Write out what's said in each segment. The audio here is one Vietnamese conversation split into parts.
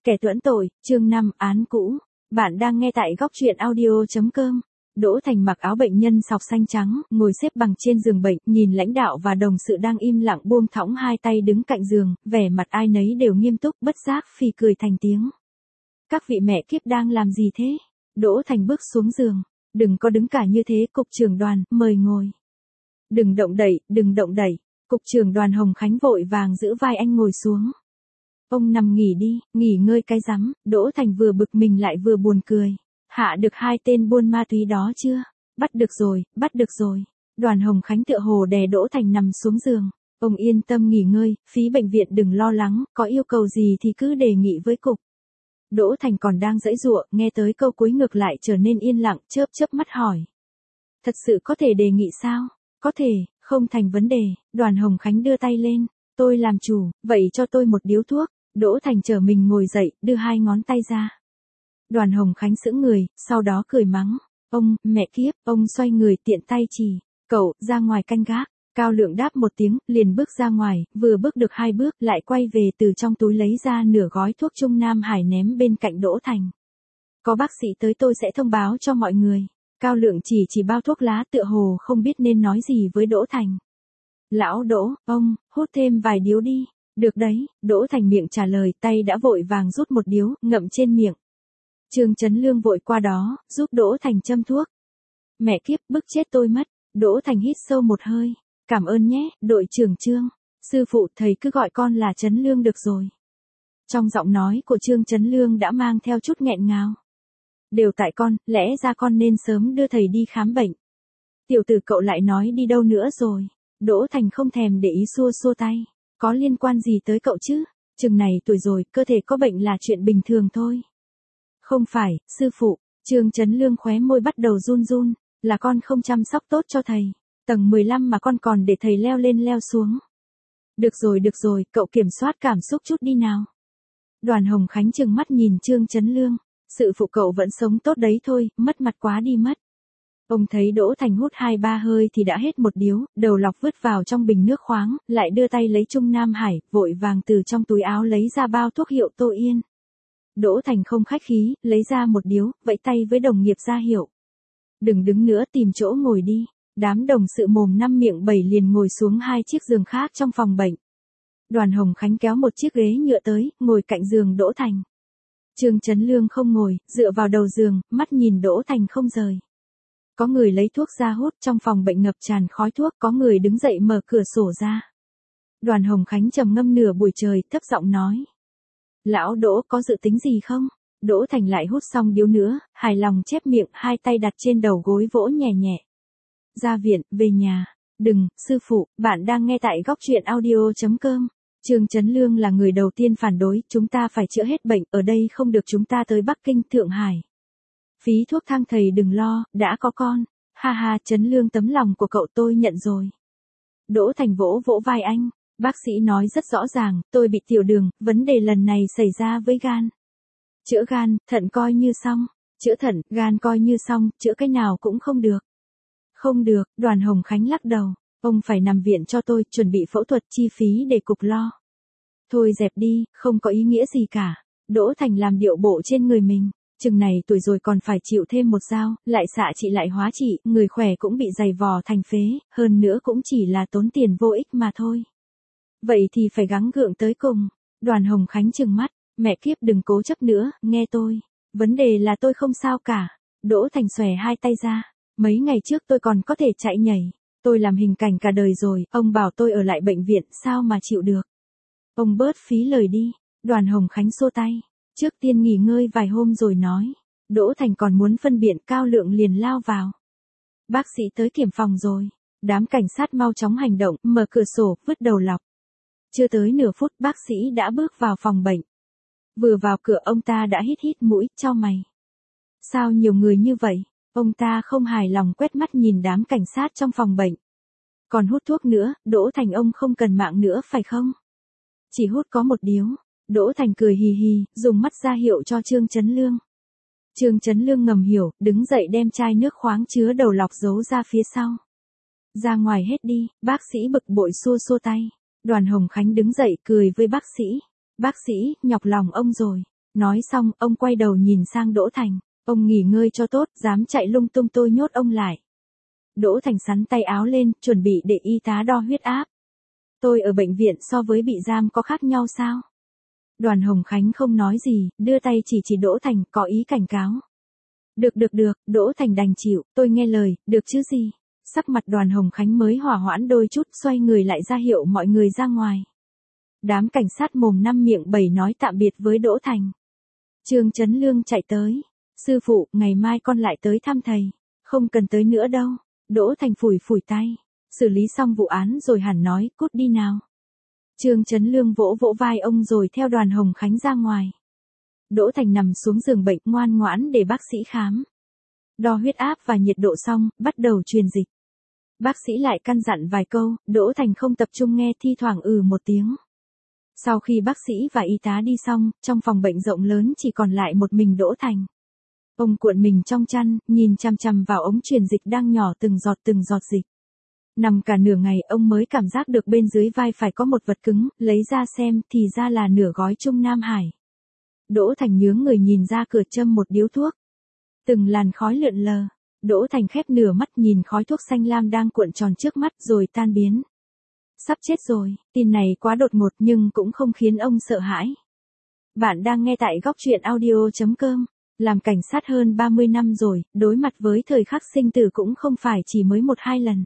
Kẻ tuẫn tội, chương 5, án cũ. Bạn đang nghe tại góc truyện audio.com. Đỗ Thành mặc áo bệnh nhân sọc xanh trắng, ngồi xếp bằng trên giường bệnh, nhìn lãnh đạo và đồng sự đang im lặng buông thõng hai tay đứng cạnh giường, vẻ mặt ai nấy đều nghiêm túc, bất giác phì cười thành tiếng. Các vị mẹ kiếp đang làm gì thế? Đỗ Thành bước xuống giường. Đừng có đứng cả như thế, cục trưởng Đoàn, mời ngồi. Đừng động đậy, đừng động đậy. Cục trưởng Đoàn Hồng Khánh vội vàng giữ vai anh ngồi xuống. Ông nằm nghỉ đi, nghỉ ngơi cái rắm. Đỗ Thành vừa bực mình lại vừa buồn cười. Hạ được hai tên buôn ma túy đó chưa? Bắt được rồi, bắt được rồi. Đoàn Hồng Khánh tựa hồ đè Đỗ Thành nằm xuống giường. Ông yên tâm nghỉ ngơi, phí bệnh viện đừng lo lắng, có yêu cầu gì thì cứ đề nghị với cục. Đỗ Thành còn đang giãy giụa, nghe tới câu cuối ngược lại trở nên yên lặng, chớp chớp mắt hỏi. Thật sự có thể đề nghị sao? Có thể, không thành vấn đề. Đoàn Hồng Khánh đưa tay lên. Tôi làm chủ, vậy cho tôi một điếu thuốc. Đỗ Thành trở mình ngồi dậy, đưa hai ngón tay ra. Đoàn Hồng Khánh sững người, sau đó cười mắng. Ông, mẹ kiếp, ông xoay người tiện tay chỉ. Cậu, ra ngoài canh gác. Cao Lượng đáp một tiếng, liền bước ra ngoài, vừa bước được hai bước, lại quay về từ trong túi lấy ra nửa gói thuốc Trung Nam Hải ném bên cạnh Đỗ Thành. Có bác sĩ tới tôi sẽ thông báo cho mọi người. Cao Lượng chỉ bao thuốc lá tựa hồ không biết nên nói gì với Đỗ Thành. Lão Đỗ, ông, hút thêm vài điếu đi. Được đấy, Đỗ Thành miệng trả lời, tay đã vội vàng rút một điếu, ngậm trên miệng. Trương Chấn Lương vội qua đó, giúp Đỗ Thành châm thuốc. Mẹ kiếp, bức chết tôi mất. Đỗ Thành hít sâu một hơi. Cảm ơn nhé, đội trưởng Trương. Sư phụ, thầy cứ gọi con là Chấn Lương được rồi. Trong giọng nói của Trương Chấn Lương đã mang theo chút nghẹn ngào. Đều tại con, lẽ ra con nên sớm đưa thầy đi khám bệnh. Tiểu tử cậu lại nói đi đâu nữa rồi. Đỗ Thành không thèm để ý xua xua tay. Có liên quan gì tới cậu chứ? Chừng này tuổi rồi, cơ thể có bệnh là chuyện bình thường thôi. Không phải, sư phụ. Trương Chấn Lương khóe môi bắt đầu run run. Là con không chăm sóc tốt cho thầy. Tầng 15 mà con còn để thầy leo lên leo xuống. Được rồi, cậu kiểm soát cảm xúc chút đi nào. Đoàn Hồng Khánh trừng mắt nhìn Trương Chấn Lương. Sự phụ cậu vẫn sống tốt đấy thôi, mất mặt quá đi mất. Ông thấy Đỗ Thành hút 2-3 hơi thì đã hết một điếu, đầu lọc vứt vào trong bình nước khoáng, lại đưa tay lấy Trung Nam Hải, vội vàng từ trong túi áo lấy ra bao thuốc hiệu Tô Yên. Đỗ Thành không khách khí, lấy ra một điếu, vẫy tay với đồng nghiệp ra hiệu. Đừng đứng nữa, tìm chỗ ngồi đi. Đám đồng sự mồm năm miệng bảy liền ngồi xuống hai chiếc giường khác trong phòng bệnh. Đoàn Hồng Khánh kéo một chiếc ghế nhựa tới, ngồi cạnh giường Đỗ Thành. Trương Chấn Lương không ngồi, dựa vào đầu giường, mắt nhìn Đỗ Thành không rời. Có người lấy thuốc ra hút, trong phòng bệnh ngập tràn khói thuốc, có người đứng dậy mở cửa sổ ra. Đoàn Hồng Khánh trầm ngâm nửa buổi trời, thấp giọng nói. Lão Đỗ có dự tính gì không? Đỗ Thành lại hút xong điếu nữa, hài lòng chép miệng, hai tay đặt trên đầu gối vỗ nhẹ nhẹ. Ra viện, về nhà. Đừng, sư phụ, bạn đang nghe tại góc truyện audio.com. Trương Chấn Lương là người đầu tiên phản đối, chúng ta phải chữa hết bệnh, ở đây không được, chúng ta tới Bắc Kinh, Thượng Hải. Phí thuốc thang thầy đừng lo, đã có con. Ha ha, Chấn Lương tấm lòng của cậu tôi nhận rồi. Đỗ Thành vỗ vỗ vai anh. Bác sĩ nói rất rõ ràng, tôi bị tiểu đường, vấn đề lần này xảy ra với gan. Chữa gan, thận coi như xong. Chữa thận, gan coi như xong, chữa cái nào cũng không được. Không được, Đoàn Hồng Khánh lắc đầu. Ông phải nằm viện cho tôi, chuẩn bị phẫu thuật, chi phí để cục lo. Thôi dẹp đi, không có ý nghĩa gì cả. Đỗ Thành làm điệu bộ trên người mình. Chừng này tuổi rồi còn phải chịu thêm một dao, lại xạ trị lại hóa trị, người khỏe cũng bị giày vò thành phế, hơn nữa cũng chỉ là tốn tiền vô ích mà thôi. Vậy thì phải gắng gượng tới cùng. Đoàn Hồng Khánh trừng mắt. Mẹ kiếp đừng cố chấp nữa, nghe tôi. Vấn đề là tôi không sao cả. Đỗ Thành xòe hai tay ra. Mấy ngày trước tôi còn có thể chạy nhảy. Tôi làm hình cảnh cả đời rồi, ông bảo tôi ở lại bệnh viện, sao mà chịu được. Ông bớt phí lời đi. Đoàn Hồng Khánh xua tay. Trước tiên nghỉ ngơi vài hôm rồi nói. Đỗ Thành còn muốn phân biện, Cao Lượng liền lao vào. Bác sĩ tới kiểm phòng rồi. Đám cảnh sát mau chóng hành động, mở cửa sổ, vứt đầu lọc. Chưa tới nửa phút bác sĩ đã bước vào phòng bệnh. Vừa vào cửa ông ta đã hít mũi, chau mày. Sao nhiều người như vậy? Ông ta không hài lòng quét mắt nhìn đám cảnh sát trong phòng bệnh. Còn hút thuốc nữa, Đỗ Thành ông không cần mạng nữa phải không? Chỉ hút có một điếu. Đỗ Thành cười hì hì, dùng mắt ra hiệu cho Trương Chấn Lương. Trương Chấn Lương ngầm hiểu, đứng dậy đem chai nước khoáng chứa đầu lọc giấu ra phía sau. Ra ngoài hết đi, bác sĩ bực bội xua xua tay. Đoàn Hồng Khánh đứng dậy cười với bác sĩ. Bác sĩ, nhọc lòng ông rồi. Nói xong, ông quay đầu nhìn sang Đỗ Thành. Ông nghỉ ngơi cho tốt, dám chạy lung tung tôi nhốt ông lại. Đỗ Thành sắn tay áo lên, chuẩn bị để y tá đo huyết áp. Tôi ở bệnh viện so với bị giam có khác nhau sao? Đoàn Hồng Khánh không nói gì, đưa tay chỉ Đỗ Thành, có ý cảnh cáo. Được, Đỗ Thành đành chịu, tôi nghe lời, được chứ gì. Sắc mặt Đoàn Hồng Khánh mới hỏa hoãn đôi chút, xoay người lại ra hiệu mọi người ra ngoài. Đám cảnh sát mồm năm miệng bảy nói tạm biệt với Đỗ Thành. Trương Chấn Lương chạy tới. Sư phụ, ngày mai con lại tới thăm thầy. Không cần tới nữa đâu. Đỗ Thành phủi tay. Xử lý xong vụ án rồi hẳn nói, cút đi nào. Trương Chấn Lương vỗ vai ông rồi theo Đoàn Hồng Khánh ra ngoài. Đỗ Thành nằm xuống giường bệnh ngoan ngoãn để bác sĩ khám. Đo huyết áp và nhiệt độ xong, bắt đầu truyền dịch. Bác sĩ lại căn dặn vài câu, Đỗ Thành không tập trung nghe, thi thoảng một tiếng. Sau khi bác sĩ và y tá đi xong, trong phòng bệnh rộng lớn chỉ còn lại một mình Đỗ Thành. Ông cuộn mình trong chăn, nhìn chằm chằm vào ống truyền dịch đang nhỏ từng giọt dịch. Nằm cả nửa ngày ông mới cảm giác được bên dưới vai phải có một vật cứng, lấy ra xem thì ra là nửa gói Trung Nam Hải. Đỗ Thành nhướng người nhìn ra cửa châm một điếu thuốc. Từng làn khói lượn lờ. Đỗ Thành khép nửa mắt nhìn khói thuốc xanh lam đang cuộn tròn trước mắt rồi tan biến. Sắp chết rồi, tin này quá đột ngột nhưng cũng không khiến ông sợ hãi. Bạn đang nghe tại góc truyện audio.com. Làm cảnh sát hơn 30 năm rồi, đối mặt với thời khắc sinh tử cũng không phải chỉ mới 1-2 lần.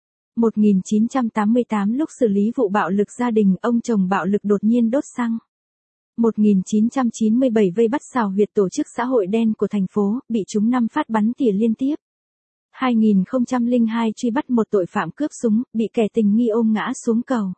1988 lúc xử lý vụ bạo lực gia đình, ông chồng bạo lực đột nhiên đốt xăng. 1997 vây bắt xào huyệt tổ chức xã hội đen của thành phố, bị trúng 5 phát bắn tỉa liên tiếp. 2002 truy bắt một tội phạm cướp súng, bị kẻ tình nghi ôm ngã xuống cầu.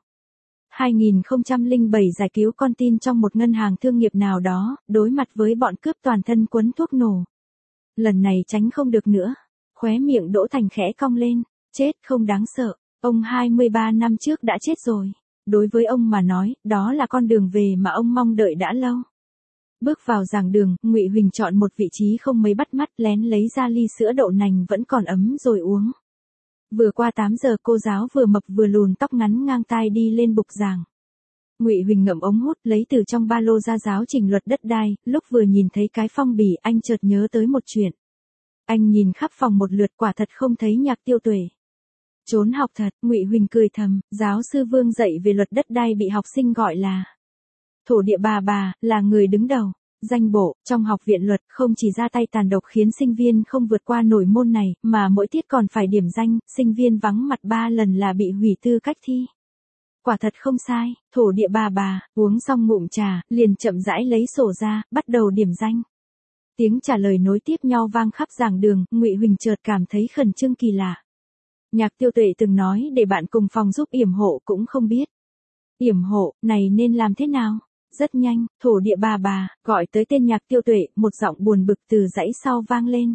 2007 giải cứu con tin trong một ngân hàng thương nghiệp nào đó, đối mặt với bọn cướp toàn thân quấn thuốc nổ. Lần này tránh không được nữa. Khóe miệng Đỗ Thành khẽ cong lên. Chết không đáng sợ. Ông 23 năm trước đã chết rồi. Đối với ông mà nói, đó là con đường về mà ông mong đợi đã lâu. Bước vào giảng đường, Ngụy Huỳnh chọn một vị trí không mấy bắt mắt, lén lấy ra ly sữa đậu nành vẫn còn ấm rồi uống. Vừa qua 8 giờ cô giáo vừa mập vừa lùn tóc ngắn ngang tai đi lên bục giảng. Ngụy Huỳnh ngậm ống hút lấy từ trong ba lô ra giáo trình luật đất đai, lúc vừa nhìn thấy cái phong bì anh chợt nhớ tới một chuyện. Anh nhìn khắp phòng một lượt quả thật không thấy Nhạc Tiêu Tuệ. Trốn học thật, Ngụy Huỳnh cười thầm, giáo sư Vương dạy về luật đất đai bị học sinh gọi là thổ địa bà, là người đứng đầu. Danh bộ, trong học viện luật không chỉ ra tay tàn độc khiến sinh viên không vượt qua nổi môn này, mà mỗi tiết còn phải điểm danh, sinh viên vắng mặt 3 lần là bị hủy tư cách thi. Quả thật không sai, thổ địa bà, uống xong ngụm trà, liền chậm rãi lấy sổ ra, bắt đầu điểm danh. Tiếng trả lời nối tiếp nhau vang khắp giảng đường, Ngụy Huỳnh chợt cảm thấy khẩn trương kỳ lạ. Nhạc Tiêu Tuệ từng nói để bạn cùng phòng giúp yểm hộ cũng không biết. Yểm hộ, này nên làm thế nào? Rất nhanh, thổ địa bà, gọi tới tên Nhạc Tiêu Tuệ, một giọng buồn bực từ dãy sau vang lên.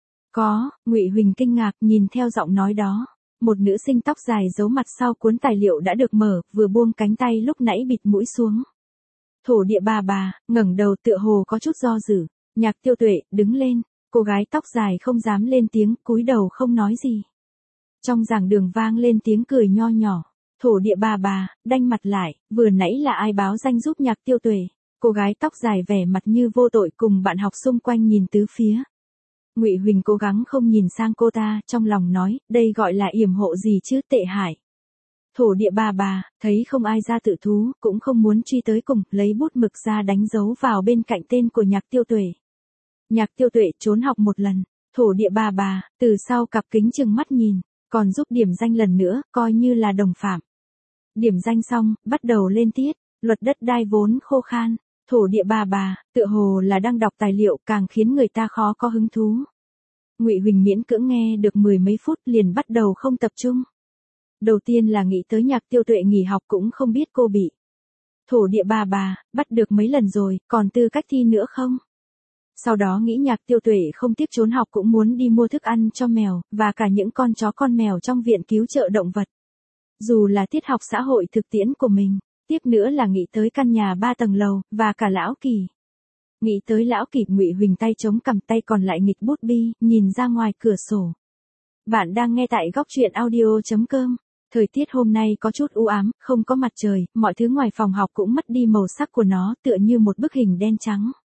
Có, Ngụy Huỳnh kinh ngạc nhìn theo giọng nói đó. Một nữ sinh tóc dài giấu mặt sau cuốn tài liệu đã được mở, vừa buông cánh tay lúc nãy bịt mũi xuống. Thổ địa bà, ngẩng đầu tựa hồ có chút do dự. Nhạc Tiêu Tuệ, đứng lên. Cô gái tóc dài không dám lên tiếng, cúi đầu không nói gì. Trong giảng đường vang lên tiếng cười nho nhỏ. Thổ địa bà, đanh mặt lại, vừa nãy là ai báo danh giúp Nhạc Tiêu Tuệ? Cô gái tóc dài vẻ mặt như vô tội cùng bạn học xung quanh nhìn tứ phía. Ngụy Huỳnh cố gắng không nhìn sang cô ta, trong lòng nói, đây gọi là yểm hộ gì chứ, tệ hại. Thổ địa bà, thấy không ai ra tự thú, cũng không muốn truy tới cùng, lấy bút mực ra đánh dấu vào bên cạnh tên của Nhạc Tiêu Tuệ. Nhạc Tiêu Tuệ trốn học một lần, thổ địa bà, từ sau cặp kính chừng mắt nhìn, còn giúp điểm danh lần nữa, coi như là đồng phạm. Điểm danh xong, bắt đầu lên tiết, luật đất đai vốn khô khan, thổ địa bà, tựa hồ là đang đọc tài liệu càng khiến người ta khó có hứng thú. Ngụy Huỳnh miễn cưỡng nghe được 10 mấy phút liền bắt đầu không tập trung. Đầu tiên là nghĩ tới Nhạc Tiêu Tuệ nghỉ học cũng không biết cô bị thổ địa bà, bắt được mấy lần rồi, còn tư cách thi nữa không? Sau đó nghĩ Nhạc Tiêu Tuệ không tiếc trốn học cũng muốn đi mua thức ăn cho mèo, và cả những con chó con mèo trong viện cứu trợ động vật. Dù là tiết học xã hội thực tiễn của mình, tiếp nữa là nghĩ tới căn nhà 3 tầng lầu, và cả Lão Kỳ. Nghĩ tới Lão Kỳ, Ngụy Huỳnh tay chống cằm, tay còn lại nghịch bút bi, nhìn ra ngoài cửa sổ. Bạn đang nghe tại góc truyện audio.com. Thời tiết hôm nay có chút u ám, không có mặt trời, mọi thứ ngoài phòng học cũng mất đi màu sắc của nó, tựa như một bức hình đen trắng.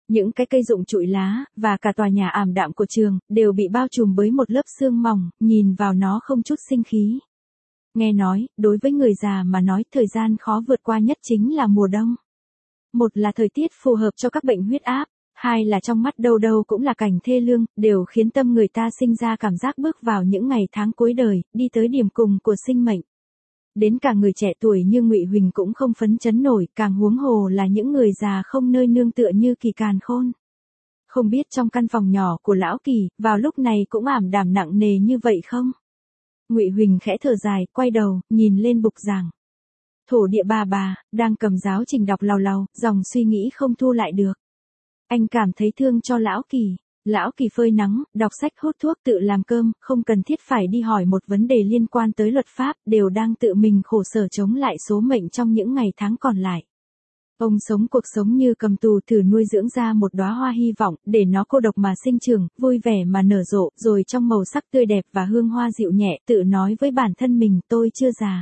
Những cái cây rụng trụi lá, và cả tòa nhà ảm đạm của trường, đều bị bao trùm bởi một lớp sương mỏng, nhìn vào nó không chút sinh khí. Nghe nói, đối với người già mà nói thời gian khó vượt qua nhất chính là mùa đông. Một là thời tiết phù hợp cho các bệnh huyết áp, hai là trong mắt đâu đâu cũng là cảnh thê lương, đều khiến tâm người ta sinh ra cảm giác bước vào những ngày tháng cuối đời, đi tới điểm cùng của sinh mệnh. Đến cả người trẻ tuổi như Ngụy Huỳnh cũng không phấn chấn nổi, càng huống hồ là những người già không nơi nương tựa như Kỳ Càn Khôn. Không biết trong căn phòng nhỏ của lão Kỳ, vào lúc này cũng ảm đạm nặng nề như vậy không? Ngụy Huỳnh khẽ thở dài, quay đầu, nhìn lên bục giảng. Thổ địa bà, đang cầm giáo trình đọc làu làu, dòng suy nghĩ không thu lại được. Anh cảm thấy thương cho lão Kỳ. Lão Kỳ phơi nắng, đọc sách hút thuốc tự làm cơm, không cần thiết phải đi hỏi một vấn đề liên quan tới luật pháp, đều đang tự mình khổ sở chống lại số mệnh trong những ngày tháng còn lại. Ông sống cuộc sống như cầm tù thử nuôi dưỡng ra một đóa hoa hy vọng, để nó cô độc mà sinh trưởng, vui vẻ mà nở rộ, rồi trong màu sắc tươi đẹp và hương hoa dịu nhẹ, tự nói với bản thân mình, tôi chưa già.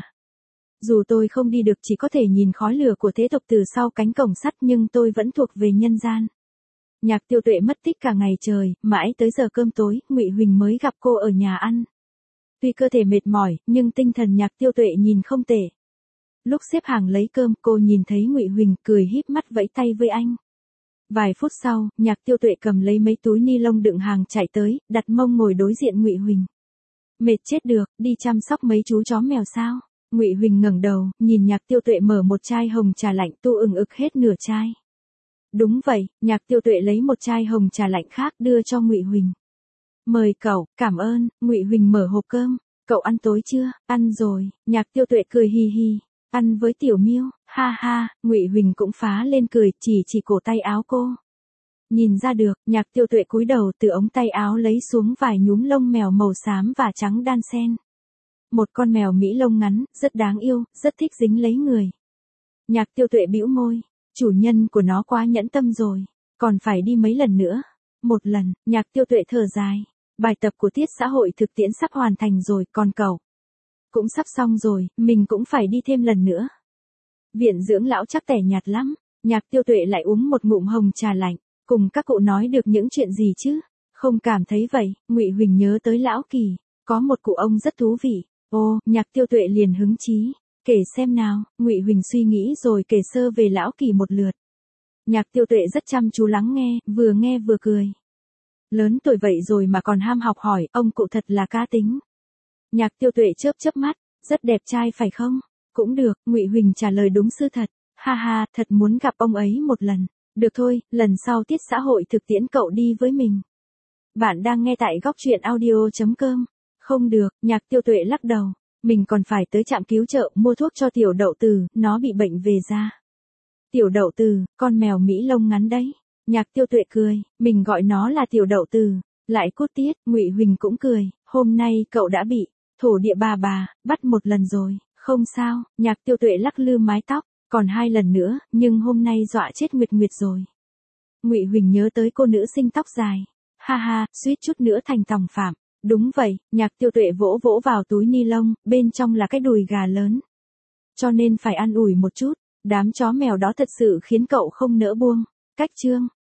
Dù tôi không đi được chỉ có thể nhìn khói lửa của thế tục từ sau cánh cổng sắt nhưng tôi vẫn thuộc về nhân gian. Nhạc Tiêu Tuệ mất tích cả ngày trời, mãi tới giờ cơm tối, Ngụy Huỳnh mới gặp cô ở nhà ăn. Tuy cơ thể mệt mỏi, nhưng tinh thần Nhạc Tiêu Tuệ nhìn không tệ. Lúc xếp hàng lấy cơm, cô nhìn thấy Ngụy Huỳnh, cười híp mắt vẫy tay với anh. Vài phút sau, Nhạc Tiêu Tuệ cầm lấy mấy túi ni lông đựng hàng chạy tới, đặt mông ngồi đối diện Ngụy Huỳnh. Mệt chết được, đi chăm sóc mấy chú chó mèo sao? Ngụy Huỳnh ngẩng đầu, nhìn Nhạc Tiêu Tuệ mở một chai hồng trà lạnh tu ừng ực hết nửa chai. Đúng vậy, Nhạc Tiêu Tuệ lấy một chai hồng trà lạnh khác đưa cho Ngụy Huỳnh. Mời cậu, cảm ơn. Ngụy Huỳnh mở hộp cơm. Cậu ăn tối chưa? Ăn rồi. Nhạc Tiêu Tuệ cười hì hì. Ăn với Tiểu Miêu, ha ha. Ngụy Huỳnh cũng phá lên cười, chỉ cổ tay áo cô. Nhìn ra được, Nhạc Tiêu Tuệ cúi đầu từ ống tay áo lấy xuống vài nhúm lông mèo màu xám và trắng đan xen. Một con mèo Mỹ lông ngắn, rất đáng yêu, rất thích dính lấy người. Nhạc Tiêu Tuệ bĩu môi. Chủ nhân của nó quá nhẫn tâm rồi. Còn phải đi mấy lần nữa? Một lần. Nhạc Tiêu Tuệ thở dài. Bài tập của tiết xã hội thực tiễn sắp hoàn thành rồi, còn cậu? Cũng sắp xong rồi, mình cũng phải đi thêm lần nữa. Viện dưỡng lão chắc tẻ nhạt lắm. Nhạc Tiêu Tuệ lại uống một ngụm hồng trà lạnh. Cùng các cụ nói được những chuyện gì chứ? Không cảm thấy vậy. Ngụy Huỳnh nhớ tới lão Kỳ. Có một cụ ông rất thú vị. Ô, Nhạc Tiêu Tuệ liền hứng chí. Kể xem nào. Ngụy Huỳnh suy nghĩ rồi kể sơ về lão Kỳ một lượt. Nhạc Tiêu Tuệ rất chăm chú lắng nghe vừa cười. Lớn tuổi vậy rồi mà còn ham học hỏi, ông cụ thật là cá tính. Nhạc Tiêu Tuệ chớp mắt, rất đẹp trai phải không? Cũng được, Ngụy Huỳnh trả lời đúng sự thật. Ha ha, thật muốn gặp ông ấy một lần. Được thôi, lần sau tiết xã hội thực tiễn cậu đi với mình. Bạn đang nghe tại góc truyện audio.com. Không được, Nhạc Tiêu Tuệ lắc đầu. Mình còn phải tới trạm cứu trợ mua thuốc cho Tiểu Đậu Từ, nó bị bệnh về da. Tiểu Đậu Từ, con mèo Mỹ lông ngắn đấy. Nhạc Tiêu Tuệ cười, mình gọi nó là Tiểu Đậu Từ. Lại cút tiết, Ngụy Huỳnh cũng cười, hôm nay cậu đã bị thổ địa bà bắt một lần rồi, không sao. Nhạc Tiêu Tuệ lắc lư mái tóc, còn 2 lần nữa, nhưng hôm nay dọa chết Nguyệt Nguyệt rồi. Ngụy Huỳnh nhớ tới cô nữ sinh tóc dài. Ha ha, suýt chút nữa thành tòng phạm. Đúng vậy, Nhạc Tiêu Tuệ vỗ vỗ vào túi ni lông, bên trong là cái đùi gà lớn. Cho nên phải ăn ủi một chút, đám chó mèo đó thật sự khiến cậu không nỡ buông. Cách chương